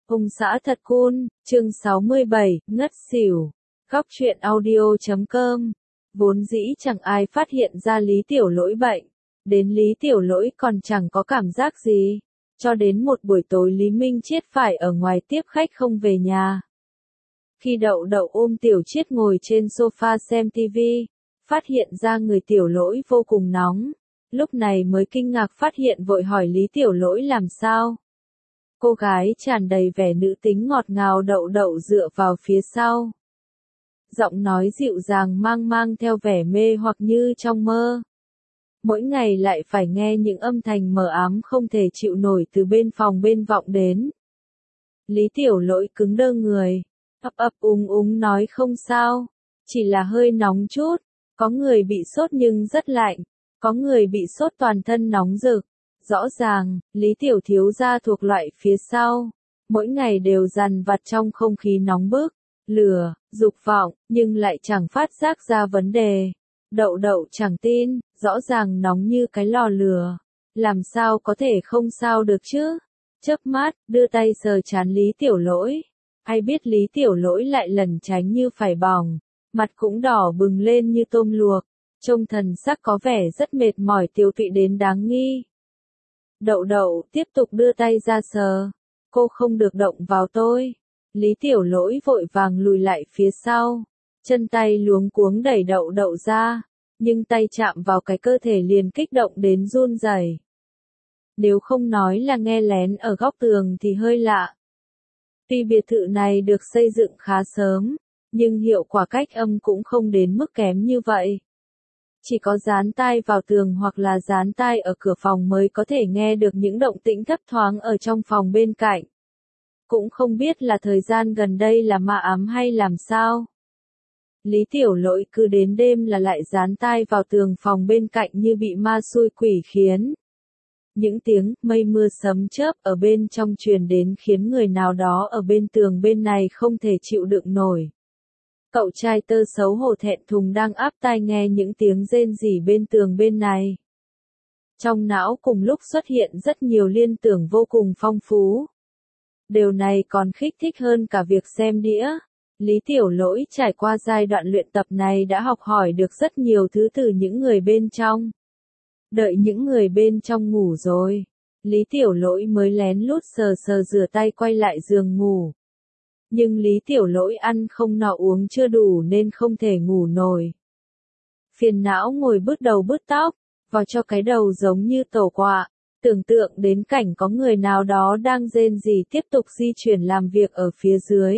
Ông xã thật cool, chương 67, ngất xỉu. Góc truyện audio.com. Vốn dĩ chẳng ai phát hiện ra Lý Tiểu Lỗi bệnh. Đến Lý Tiểu Lỗi còn chẳng có cảm giác gì. Cho đến một buổi tối Lý Minh Chiết phải ở ngoài tiếp khách không về nhà. Khi Đậu Đậu ôm Tiểu Chiết ngồi trên sofa xem tivi, phát hiện ra người Tiểu Lỗi vô cùng nóng. Lúc này mới kinh ngạc phát hiện vội hỏi Lý Tiểu Lỗi làm sao. Cô gái tràn đầy vẻ nữ tính ngọt ngào Đậu Đậu dựa vào phía sau. Giọng nói dịu dàng mang theo vẻ mê hoặc như trong mơ. Mỗi ngày lại phải nghe những âm thanh mờ ám không thể chịu nổi từ bên phòng bên vọng đến. Lý Tiểu Lỗi cứng đơ người, ấp úng nói không sao, chỉ là hơi nóng chút, có người bị sốt nhưng rất lạnh, có người bị sốt toàn thân nóng rực. Rõ ràng, Lý Tiểu thiếu gia thuộc loại phía sau, mỗi ngày đều dằn vặt trong không khí nóng bức, lửa, dục vọng, nhưng lại chẳng phát giác ra vấn đề. Đậu Đậu chẳng tin, rõ ràng nóng như cái lò lửa, làm sao có thể không sao được chứ? Chớp mắt, đưa tay sờ trán Lý Tiểu Lỗi. Ai biết Lý Tiểu Lỗi lại lẩn tránh như phải bỏng, mặt cũng đỏ bừng lên như tôm luộc, trông thần sắc có vẻ rất mệt mỏi tiêu tụy đến đáng nghi. Đậu Đậu tiếp tục đưa tay ra sờ. Cô không được động vào tôi. Lý Tiểu Lỗi vội vàng lùi lại phía sau. Chân tay luống cuống đẩy Đậu Đậu ra. Nhưng tay chạm vào cái cơ thể liền kích động đến run rẩy. Nếu không nói là nghe lén ở góc tường thì hơi lạ. Tuy biệt thự này được xây dựng khá sớm, nhưng hiệu quả cách âm cũng không đến mức kém như vậy. Chỉ có dán tai vào tường hoặc là dán tai ở cửa phòng mới có thể nghe được những động tĩnh thấp thoáng ở trong phòng bên cạnh. Cũng không biết là thời gian gần đây là ma ám hay làm sao. Lý Tiểu Lỗi cứ đến đêm là lại dán tai vào tường phòng bên cạnh như bị ma xui quỷ khiến. Những tiếng mây mưa sấm chớp ở bên trong truyền đến khiến người nào đó ở bên tường bên này không thể chịu đựng nổi. Cậu trai tơ xấu hổ thẹn thùng đang áp tai nghe những tiếng rên rỉ bên tường bên này. Trong não cùng lúc xuất hiện rất nhiều liên tưởng vô cùng phong phú. Điều này còn kích thích hơn cả việc xem đĩa. Lý Tiểu Lỗi trải qua giai đoạn luyện tập này đã học hỏi được rất nhiều thứ từ những người bên trong. Đợi những người bên trong ngủ rồi, Lý Tiểu Lỗi mới lén lút sờ rửa tay quay lại giường ngủ. Nhưng Lý Tiểu Lỗi ăn không no uống chưa đủ nên không thể ngủ nổi. Phiền não ngồi bứt đầu bứt tóc, vò cho cái đầu giống như tổ quạ, tưởng tượng đến cảnh có người nào đó đang rên rỉ tiếp tục di chuyển làm việc ở phía dưới.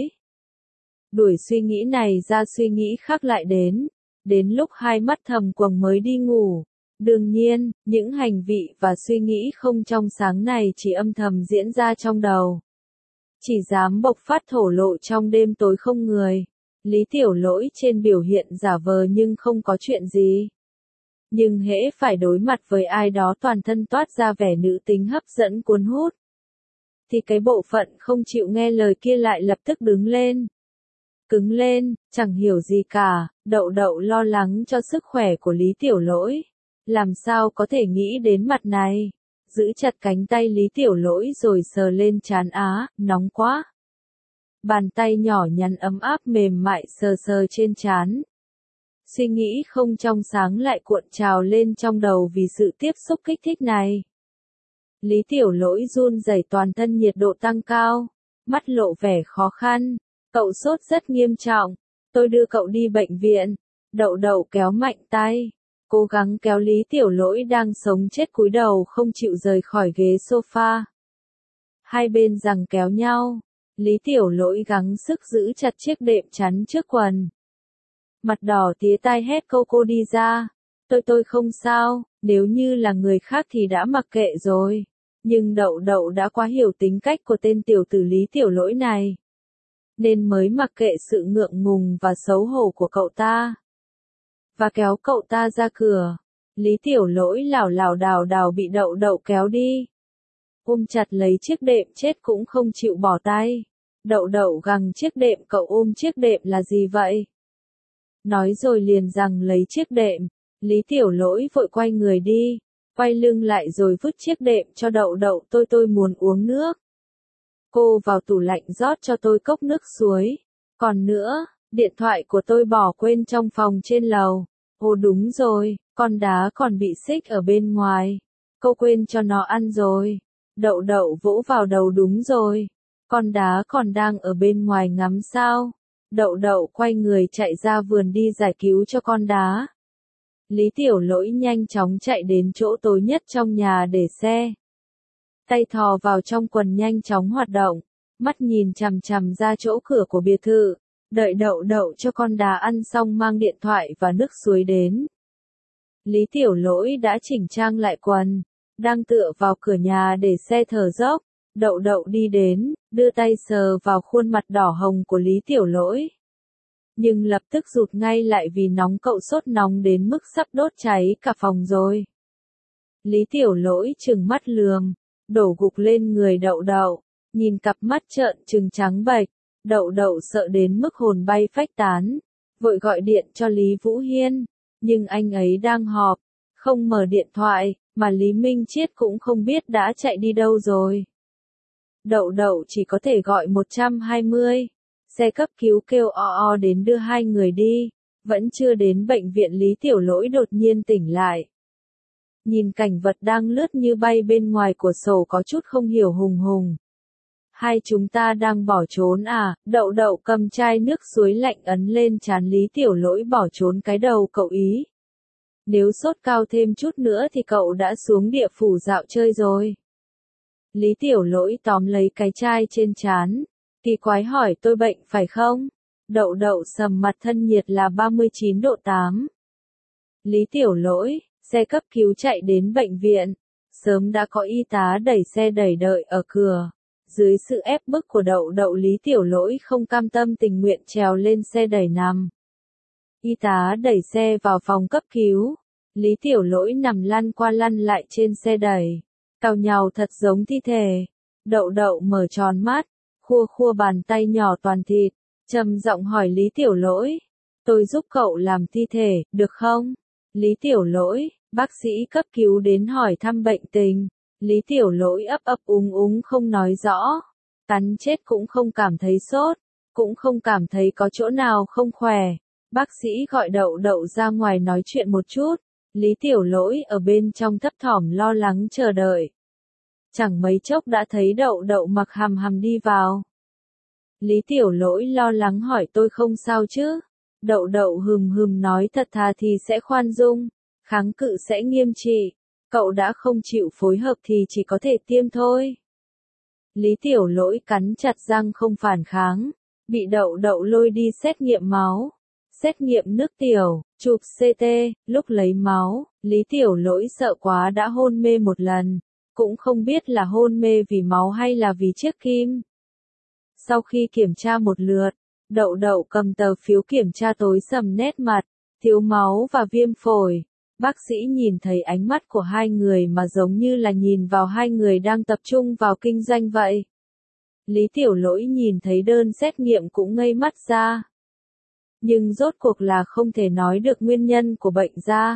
Đuổi suy nghĩ này ra suy nghĩ khác lại đến lúc hai mắt thầm quầng mới đi ngủ. Đương nhiên, những hành vị và suy nghĩ không trong sáng này chỉ âm thầm diễn ra trong đầu. Chỉ dám bộc phát thổ lộ trong đêm tối không người. Lý Tiểu Lỗi trên biểu hiện giả vờ nhưng không có chuyện gì. Nhưng hễ phải đối mặt với ai đó toàn thân toát ra vẻ nữ tính hấp dẫn cuốn hút, thì cái bộ phận không chịu nghe lời kia lại lập tức đứng lên. Cứng lên, chẳng hiểu gì cả. Đậu Đậu lo lắng cho sức khỏe của Lý Tiểu Lỗi. Làm sao có thể nghĩ đến mặt này. Giữ chặt cánh tay Lý Tiểu Lỗi rồi sờ lên trán nóng quá. Bàn tay nhỏ nhắn ấm áp mềm mại sờ trên trán. Suy nghĩ không trong sáng lại cuộn trào lên trong đầu vì sự tiếp xúc kích thích này. Lý Tiểu Lỗi run rẩy toàn thân nhiệt độ tăng cao, mắt lộ vẻ khó khăn. Cậu sốt rất nghiêm trọng, tôi đưa cậu đi bệnh viện. Đậu Đậu kéo mạnh tay, cố gắng kéo Lý Tiểu Lỗi đang sống chết cúi đầu không chịu rời khỏi ghế sofa. Hai bên giằng kéo nhau, Lý Tiểu Lỗi gắng sức giữ chặt chiếc đệm chắn trước quần. Mặt đỏ tía tai hét câu cô đi ra. Tôi không sao, nếu như là người khác thì đã mặc kệ rồi. Nhưng Đậu Đậu đã quá hiểu tính cách của tên tiểu tử Lý Tiểu Lỗi này. Nên mới mặc kệ sự ngượng ngùng và xấu hổ của cậu ta. Và kéo cậu ta ra cửa. Lý Tiểu Lỗi lảo lảo đảo đảo bị Đậu Đậu kéo đi. Ôm chặt lấy chiếc đệm chết cũng không chịu bỏ tay. Đậu Đậu gằng chiếc đệm, cậu ôm chiếc đệm là gì vậy? Nói rồi liền giằng lấy chiếc đệm. Lý Tiểu Lỗi vội quay người đi. Quay lưng lại rồi vứt chiếc đệm cho Đậu Đậu. Tôi muốn uống nước. Cô vào tủ lạnh rót cho tôi cốc nước suối. Còn nữa, điện thoại của tôi bỏ quên trong phòng trên lầu. Ồ đúng rồi, con đá còn bị xích ở bên ngoài. Cô quên cho nó ăn rồi. Đậu đậu vỗ vào đầu đúng rồi. Con đá còn đang ở bên ngoài ngắm sao. Đậu đậu quay người chạy ra vườn đi giải cứu cho con đá. Lý Tiểu Lỗi nhanh chóng chạy đến chỗ tối nhất trong nhà để xe. Tay thò vào trong quần nhanh chóng hoạt động, mắt nhìn chằm chằm ra chỗ cửa của biệt thự, đợi đậu đậu cho con đá ăn xong mang điện thoại và nước suối đến. Lý Tiểu Lỗi đã chỉnh trang lại quần, đang tựa vào cửa nhà để xe thở dốc, đậu đậu đi đến, đưa tay sờ vào khuôn mặt đỏ hồng của Lý Tiểu Lỗi. Nhưng lập tức rụt ngay lại vì nóng cậu sốt nóng đến mức sắp đốt cháy cả phòng rồi. Lý Tiểu Lỗi trừng mắt lườm, đổ gục lên người đậu đậu, nhìn cặp mắt trợn trừng trắng bệch, đậu đậu sợ đến mức hồn bay phách tán, vội gọi điện cho Lý Vũ Hiên, nhưng anh ấy đang họp, không mở điện thoại, mà Lý Minh Chiết cũng không biết đã chạy đi đâu rồi. Đậu đậu chỉ có thể gọi 120. Xe cấp cứu kêu o đến đưa hai người đi, vẫn chưa đến bệnh viện Lý Tiểu Lỗi đột nhiên tỉnh lại. Nhìn cảnh vật đang lướt như bay bên ngoài cửa sổ có chút không hiểu hùng hùng. Hai chúng ta đang bỏ trốn à, đậu đậu cầm chai nước suối lạnh ấn lên trán Lý Tiểu Lỗi bỏ trốn cái đầu cậu ý. Nếu sốt cao thêm chút nữa thì cậu đã xuống địa phủ dạo chơi rồi. Lý Tiểu Lỗi tóm lấy cái chai trên trán. Kỳ quái hỏi tôi bệnh phải không? Đậu đậu sầm mặt thân nhiệt là 39 độ 8. Lý Tiểu Lỗi, xe cấp cứu chạy đến bệnh viện. Sớm đã có y tá đẩy xe đẩy đợi ở cửa. Dưới sự ép bức của đậu đậu Lý Tiểu Lỗi không cam tâm tình nguyện trèo lên xe đẩy nằm. Y tá đẩy xe vào phòng cấp cứu. Lý Tiểu Lỗi nằm lăn qua lăn lại trên xe đẩy. Cào nhào thật giống thi thể. Đậu đậu mở tròn mắt. Khua khua bàn tay nhỏ toàn thịt, trầm giọng hỏi Lý Tiểu Lỗi. Tôi giúp cậu làm thi thể, được không? Lý Tiểu Lỗi, bác sĩ cấp cứu đến hỏi thăm bệnh tình. Lý Tiểu Lỗi ấp ấp úng không nói rõ. Cắn chết cũng không cảm thấy sốt, cũng không cảm thấy có chỗ nào không khỏe. Bác sĩ gọi đậu đậu ra ngoài nói chuyện một chút. Lý Tiểu Lỗi ở bên trong thấp thỏm lo lắng chờ đợi. Chẳng mấy chốc đã thấy đậu đậu mặc hầm hầm đi vào. Lý Tiểu Lỗi lo lắng hỏi tôi không sao chứ? Đậu đậu hừm nói thật thà thì sẽ khoan dung, kháng cự sẽ nghiêm trị. Cậu đã không chịu phối hợp thì chỉ có thể tiêm thôi. Lý Tiểu Lỗi cắn chặt răng không phản kháng, bị đậu đậu lôi đi xét nghiệm máu. Xét nghiệm nước tiểu, chụp CT, lúc lấy máu, Lý Tiểu Lỗi sợ quá đã hôn mê một lần. Cũng không biết là hôn mê vì máu hay là vì chiếc kim. Sau khi kiểm tra một lượt, đậu đậu cầm tờ phiếu kiểm tra tối sầm nét mặt, thiếu máu và viêm phổi. Bác sĩ nhìn thấy ánh mắt của hai người mà giống như là nhìn vào hai người đang tập trung vào kinh doanh vậy. Lý Tiểu Lỗi nhìn thấy đơn xét nghiệm cũng ngây mắt ra. Nhưng rốt cuộc là không thể nói được nguyên nhân của bệnh ra.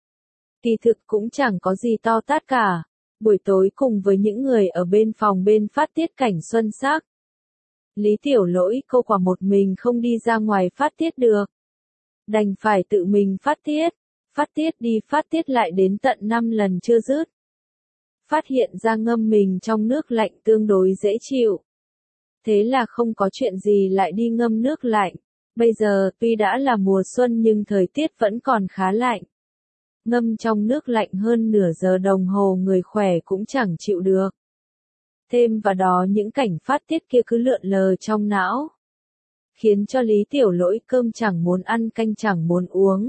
Kỳ thực cũng chẳng có gì to tát cả. Buổi tối cùng với những người ở bên phòng bên phát tiết cảnh xuân sắc. Lý Tiểu Lỗi cô quả một mình không đi ra ngoài phát tiết được. Đành phải tự mình phát tiết đi phát tiết lại đến tận 5 lần chưa dứt. Phát hiện ra ngâm mình trong nước lạnh tương đối dễ chịu. Thế là không có chuyện gì lại đi ngâm nước lạnh. Bây giờ tuy đã là mùa xuân nhưng thời tiết vẫn còn khá lạnh. Ngâm trong nước lạnh hơn nửa giờ đồng hồ người khỏe cũng chẳng chịu được. Thêm vào đó những cảnh phát tiết kia cứ lượn lờ trong não. Khiến cho Lý Tiểu Lỗi cơm chẳng muốn ăn canh chẳng muốn uống.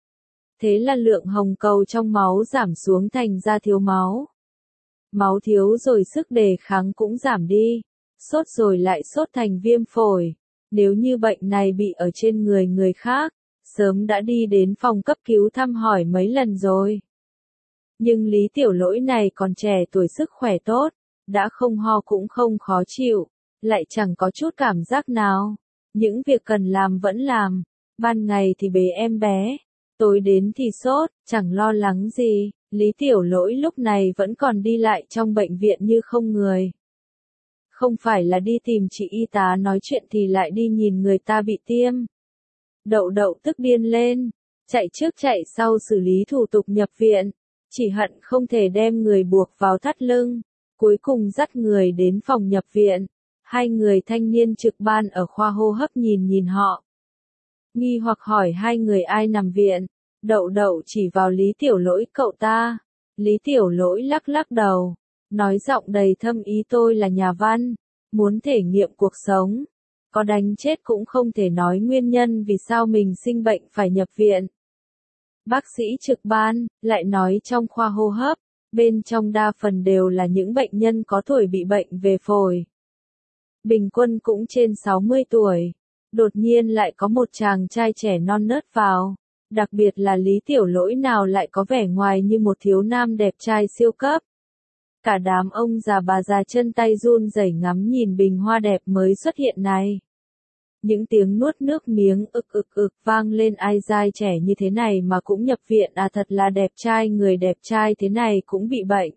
Thế là lượng hồng cầu trong máu giảm xuống thành ra thiếu máu. Máu thiếu rồi sức đề kháng cũng giảm đi. Sốt rồi lại sốt thành viêm phổi. Nếu như bệnh này bị ở trên người khác, sớm đã đi đến phòng cấp cứu thăm hỏi mấy lần rồi. Nhưng Lý Tiểu Lỗi này còn trẻ tuổi sức khỏe tốt, đã không ho cũng không khó chịu, lại chẳng có chút cảm giác nào. Những việc cần làm vẫn làm, ban ngày thì bế em bé, tối đến thì sốt, chẳng lo lắng gì. Lý Tiểu Lỗi lúc này vẫn còn đi lại trong bệnh viện như không người. Không phải là đi tìm chị y tá nói chuyện thì lại đi nhìn người ta bị tiêm. Đậu đậu tức điên lên, chạy trước chạy sau xử lý thủ tục nhập viện, chỉ hận không thể đem người buộc vào thắt lưng, cuối cùng dắt người đến phòng nhập viện. Hai người thanh niên trực ban ở khoa hô hấp nhìn họ. Nghi hoặc hỏi hai người ai nằm viện, đậu đậu chỉ vào Lý Tiểu Lỗi cậu ta. Lý Tiểu Lỗi lắc lắc đầu, nói giọng đầy thâm ý tôi là nhà văn, muốn thể nghiệm cuộc sống. Có đánh chết cũng không thể nói nguyên nhân vì sao mình sinh bệnh phải nhập viện. Bác sĩ trực ban, lại nói trong khoa hô hấp, bên trong đa phần đều là những bệnh nhân có tuổi bị bệnh về phổi. Bình quân cũng trên 60 tuổi. Đột nhiên lại có một chàng trai trẻ non nớt vào. Đặc biệt là Lý Tiểu Lỗi nào lại có vẻ ngoài như một thiếu nam đẹp trai siêu cấp. Cả đám ông già bà già chân tay run rẩy ngắm nhìn bình hoa đẹp mới xuất hiện này. Những tiếng nuốt nước miếng ực vang lên, ai dai trẻ như thế này mà cũng nhập viện à, thật là đẹp trai, người đẹp trai thế này cũng bị bệnh.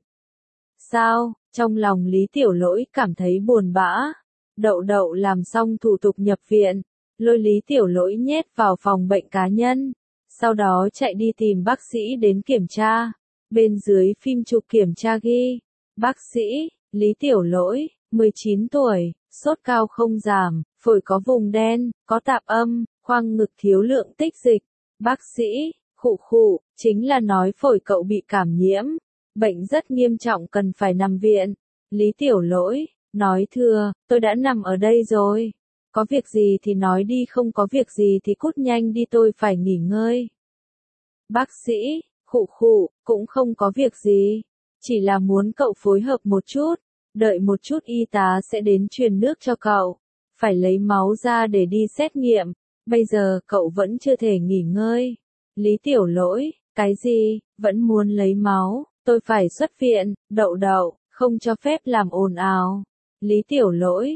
Sao? Trong lòng Lý Tiểu Lỗi cảm thấy buồn bã. Đậu đậu làm xong thủ tục nhập viện, lôi Lý Tiểu Lỗi nhét vào phòng bệnh cá nhân, sau đó chạy đi tìm bác sĩ đến kiểm tra. Bên dưới phim chụp kiểm tra ghi, bác sĩ, Lý Tiểu Lỗi, 19 tuổi, sốt cao không giảm, phổi có vùng đen, có tạp âm, khoang ngực thiếu lượng tích dịch. Bác sĩ, khụ, chính là nói phổi cậu bị cảm nhiễm, bệnh rất nghiêm trọng cần phải nằm viện. Lý Tiểu Lỗi nói thưa, tôi đã nằm ở đây rồi. Có việc gì thì nói đi, không có việc gì thì cút nhanh đi, tôi phải nghỉ ngơi. Bác sĩ, khụ, cũng không có việc gì. Chỉ là muốn cậu phối hợp một chút. Đợi một chút y tá sẽ đến truyền nước cho cậu. Phải lấy máu ra để đi xét nghiệm. Bây giờ cậu vẫn chưa thể nghỉ ngơi. Lý Tiểu Lỗi, cái gì, vẫn muốn lấy máu, tôi phải xuất viện, đậu đậu, không cho phép làm ồn ào. Lý Tiểu Lỗi,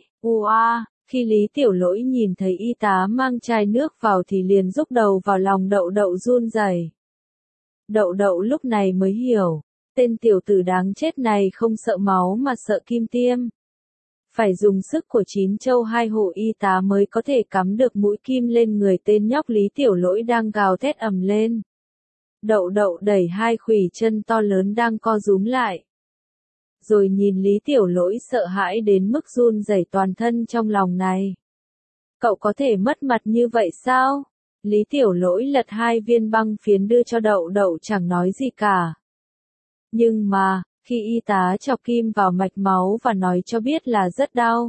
khi Lý Tiểu Lỗi nhìn thấy y tá mang chai nước vào thì liền rúc đầu vào lòng đậu đậu run rẩy. Đậu đậu lúc này mới hiểu, tên tiểu tử đáng chết này không sợ máu mà sợ kim tiêm. Phải dùng sức của 9 châu 2 hổ y tá mới có thể cắm được mũi kim lên người tên nhóc Lý Tiểu Lỗi đang gào thét ầm lên. Đậu đậu đẩy hai khuỷu chân to lớn đang co rúm lại. Rồi nhìn Lý Tiểu Lỗi sợ hãi đến mức run rẩy toàn thân trong lòng này. Cậu có thể mất mặt như vậy sao? Lý Tiểu Lỗi lật 2 viên băng phiến đưa cho đậu đậu chẳng nói gì cả. Nhưng mà, khi y tá chọc kim vào mạch máu và nói cho biết là rất đau.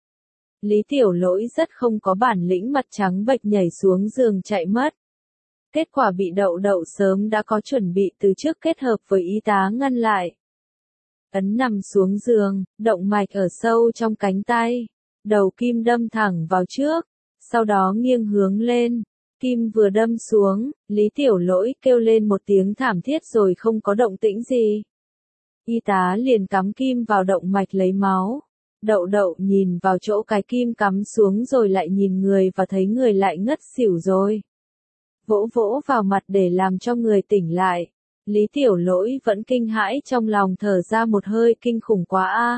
Lý Tiểu Lỗi rất không có bản lĩnh, mặt trắng bệch nhảy xuống giường chạy mất. Kết quả bị đậu đậu sớm đã có chuẩn bị từ trước kết hợp với y tá ngăn lại. Ấn nằm xuống giường, động mạch ở sâu trong cánh tay. Đầu kim đâm thẳng vào trước, sau đó nghiêng hướng lên. Kim vừa đâm xuống, Lý Tiểu Lỗi kêu lên một tiếng thảm thiết rồi không có động tĩnh gì. Y tá liền cắm kim vào động mạch lấy máu. Đậu đậu nhìn vào chỗ cái kim cắm xuống rồi lại nhìn người và thấy người lại ngất xỉu rồi. Vỗ vỗ vào mặt để làm cho người tỉnh lại. Lý Tiểu Lỗi vẫn kinh hãi trong lòng, thở ra một hơi, kinh khủng quá a.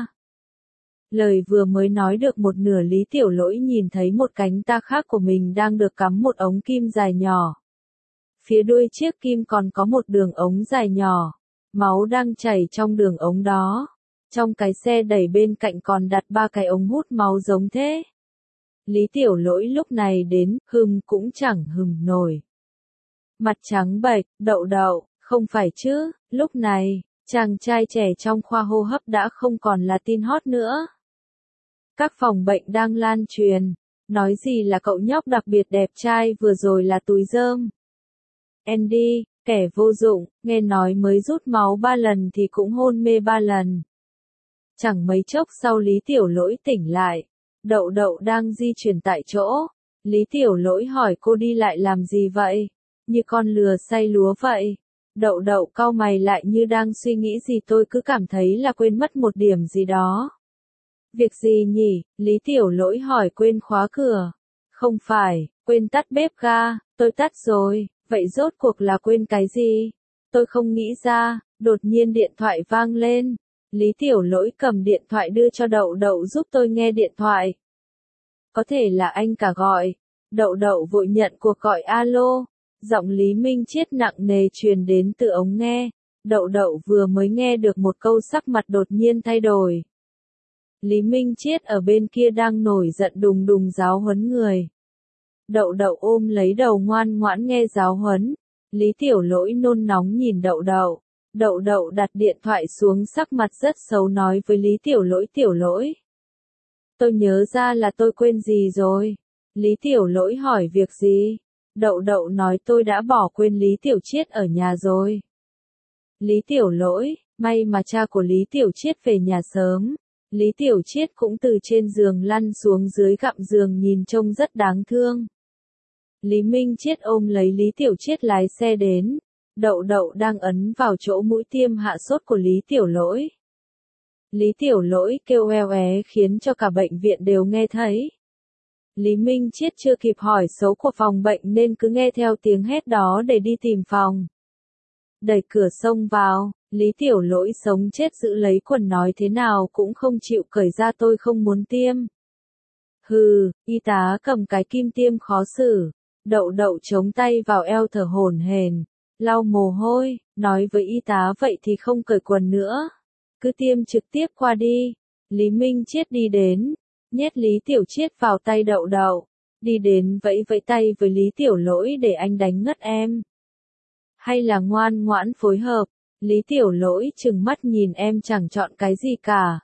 Lời vừa mới nói được một nửa, Lý Tiểu Lỗi nhìn thấy một cánh tay khác của mình đang được cắm một ống kim dài nhỏ. Phía đuôi chiếc kim còn có một đường ống dài nhỏ. Máu đang chảy trong đường ống đó. Trong cái xe đẩy bên cạnh còn đặt 3 cái ống hút máu giống thế. Lý Tiểu Lỗi lúc này đến, cũng chẳng nổi. Mặt trắng bệch, đậu đậu, không phải chứ, lúc này, chàng trai trẻ trong khoa hô hấp đã không còn là tin hot nữa. Các phòng bệnh đang lan truyền, nói gì là cậu nhóc đặc biệt đẹp trai vừa rồi là túi rơm. Andy, kẻ vô dụng, nghe nói mới rút máu 3 lần thì cũng hôn mê 3 lần. Chẳng mấy chốc sau Lý Tiểu Lỗi tỉnh lại, đậu đậu đang di chuyển tại chỗ. Lý Tiểu Lỗi hỏi cô đi lại làm gì vậy? Như con lừa xay lúa vậy. Đậu đậu cau mày lại như đang suy nghĩ gì, tôi cứ cảm thấy là quên mất một điểm gì đó. Việc gì nhỉ? Lý Tiểu Lỗi hỏi. Quên khóa cửa. Không phải, quên tắt bếp ga, tôi tắt rồi, vậy rốt cuộc là quên cái gì? Tôi không nghĩ ra, đột nhiên điện thoại vang lên. Lý Tiểu Lỗi cầm điện thoại đưa cho Đậu Đậu giúp tôi nghe điện thoại. Có thể là anh cả gọi. Đậu Đậu vội nhận cuộc gọi alo. Giọng Lý Minh Chiết nặng nề truyền đến từ ống nghe. Đậu Đậu vừa mới nghe được một câu sắc mặt đột nhiên thay đổi. Lý Minh Chiết ở bên kia đang nổi giận đùng đùng giáo huấn người. Đậu Đậu ôm lấy đầu ngoan ngoãn nghe giáo huấn. Lý Tiểu Lỗi nôn nóng nhìn Đậu Đậu. Đậu Đậu đặt điện thoại xuống sắc mặt rất xấu nói với Lý Tiểu Lỗi Tiểu Lỗi. Tôi nhớ ra là tôi quên gì rồi. Lý Tiểu Lỗi hỏi việc gì? Đậu Đậu nói tôi đã bỏ quên Lý Tiểu Chiết ở nhà rồi. Lý Tiểu Lỗi, may mà cha của Lý Tiểu Chiết về nhà sớm. Lý Tiểu Chiết cũng từ trên giường lăn xuống dưới gặm giường nhìn trông rất đáng thương. Lý Minh Chiết ôm lấy Lý Tiểu Chiết lái xe đến. Đậu Đậu đang ấn vào chỗ mũi tiêm hạ sốt của Lý Tiểu Lỗi. Lý Tiểu Lỗi kêu oe oé khiến cho cả bệnh viện đều nghe thấy. Lý Minh Chiết chưa kịp hỏi số của phòng bệnh nên cứ nghe theo tiếng hét đó để đi tìm phòng. Đẩy cửa xông vào, Lý Tiểu Lỗi sống chết giữ lấy quần nói thế nào cũng không chịu cởi ra tôi không muốn tiêm. Hừ, y tá cầm cái kim tiêm khó xử. Đậu Đậu chống tay vào eo thở hổn hển, lau mồ hôi, nói với y tá vậy thì không cởi quần nữa. Cứ tiêm trực tiếp qua đi. Lý Minh Chiết đi đến, nhét Lý Tiểu Chiết vào tay Đậu Đậu. Đi đến vẫy vẫy tay với Lý Tiểu Lỗi để anh đánh ngất em. Hay là ngoan ngoãn phối hợp. Lý Tiểu Lỗi trừng mắt nhìn em chẳng chọn cái gì cả.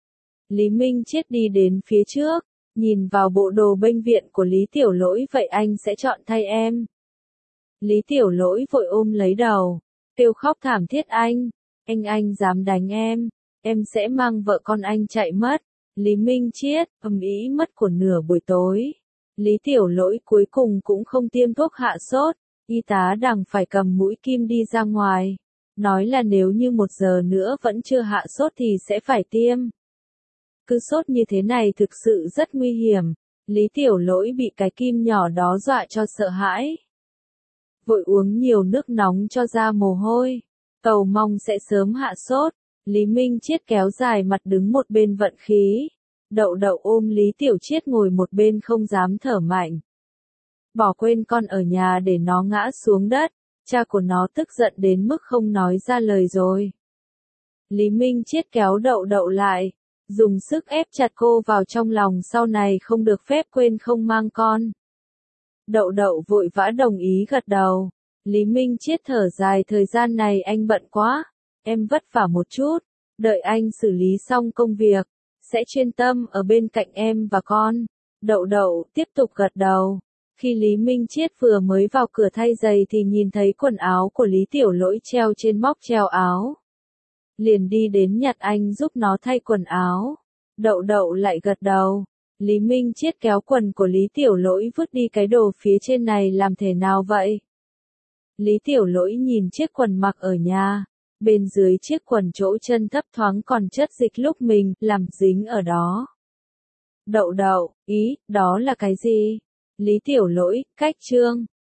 Lý Minh Chiết đi đến phía trước, nhìn vào bộ đồ bệnh viện của Lý Tiểu Lỗi vậy anh sẽ chọn thay em. Lý Tiểu Lỗi vội ôm lấy đầu, kêu khóc thảm thiết anh dám đánh em sẽ mang vợ con anh chạy mất. Lý Minh Chiết, ầm ĩ mất của nửa buổi tối. Lý Tiểu Lỗi cuối cùng cũng không tiêm thuốc hạ sốt, y tá đành phải cầm mũi kim đi ra ngoài. Nói là nếu như 1 giờ nữa vẫn chưa hạ sốt thì sẽ phải tiêm. Cứ sốt như thế này thực sự rất nguy hiểm. Lý Tiểu Lỗi bị cái kim nhỏ đó dọa cho sợ hãi. Vội uống nhiều nước nóng cho ra mồ hôi. Cầu mong sẽ sớm hạ sốt. Lý Minh Chiết kéo dài mặt đứng một bên vận khí. Đậu Đậu ôm Lý Tiểu Chiết ngồi một bên không dám thở mạnh. Bỏ quên con ở nhà để nó ngã xuống đất. Cha của nó tức giận đến mức không nói ra lời rồi. Lý Minh Chiết kéo Đậu Đậu lại, dùng sức ép chặt cô vào trong lòng sau này không được phép quên không mang con. Đậu Đậu vội vã đồng ý gật đầu. Lý Minh Chiết thở dài thời gian này anh bận quá, em vất vả một chút, đợi anh xử lý xong công việc, sẽ chuyên tâm ở bên cạnh em và con. Đậu Đậu tiếp tục gật đầu. Khi Lý Minh Chiết vừa mới vào cửa thay giày thì nhìn thấy quần áo của Lý Tiểu Lỗi treo trên móc treo áo. Liền đi đến nhặt anh giúp nó thay quần áo. Đậu Đậu lại gật đầu. Lý Minh Chiết kéo quần của Lý Tiểu Lỗi vứt đi cái đồ phía trên này làm thế nào vậy? Lý Tiểu Lỗi nhìn chiếc quần mặc ở nhà. Bên dưới chiếc quần chỗ chân thấp thoáng còn chất dịch lúc mình làm dính ở đó. Đậu Đậu, ý, đó là cái gì? Lý Tiểu Lỗi, cách trương.